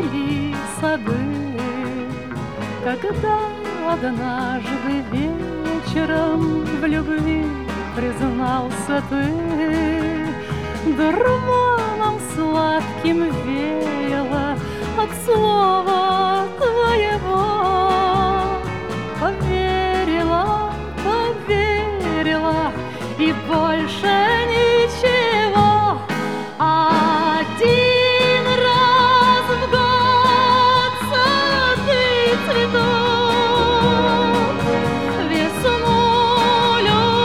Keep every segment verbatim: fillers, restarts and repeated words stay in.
цвели сады. Когда однажды вечером в любви признался ты, дурманом сладким веяло от слова твоего. Поверила, поверила, и больше ничего. Один раз в год сады цветут, весну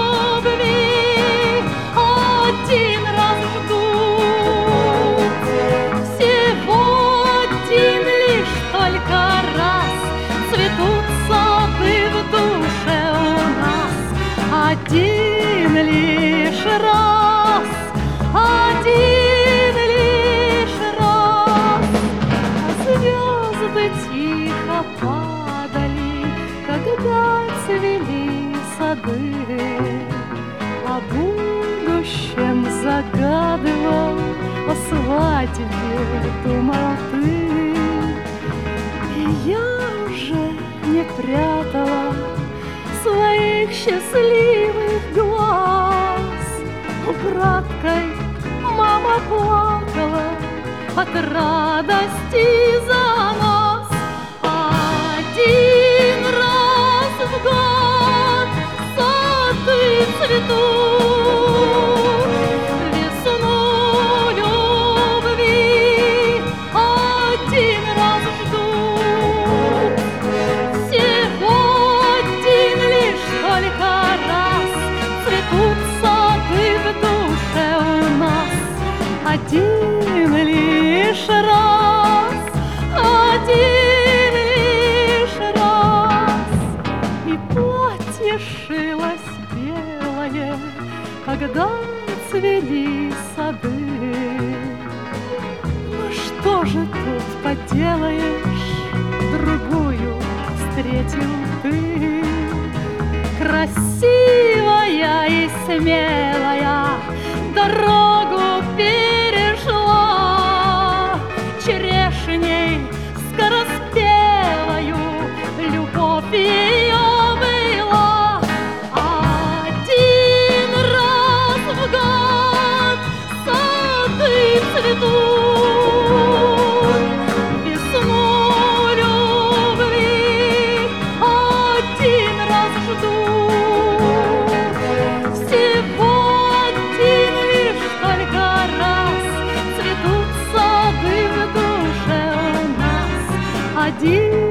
любви один раз ждут. Всего один лишь только раз цветут сады в душе у нас. Один лишь раз, один лишь раз. Звезды тихо падали, когда цвели сады. О будущем загадывал, о свадьбе думал ты. И я уже не прятала своих счастливых глаз. Украдкой мама плакала от радости за нас. Один раз в год сады цветут, весну любви один раз ждут. Всего один лишь только раз цветут сады в душе у нас. Один лишь раз, один лишь раз. И платье шилось белое, когда цвели сады. Ну что же тут поделаешь, другую встретил ты. Красивая и смелая дорогу перешла, черешней скороспелою любовь ее была. Один раз в год сады цветут, весну любви один раз ждут. Всего один лишь только раз цветут сады в душе у нас. Один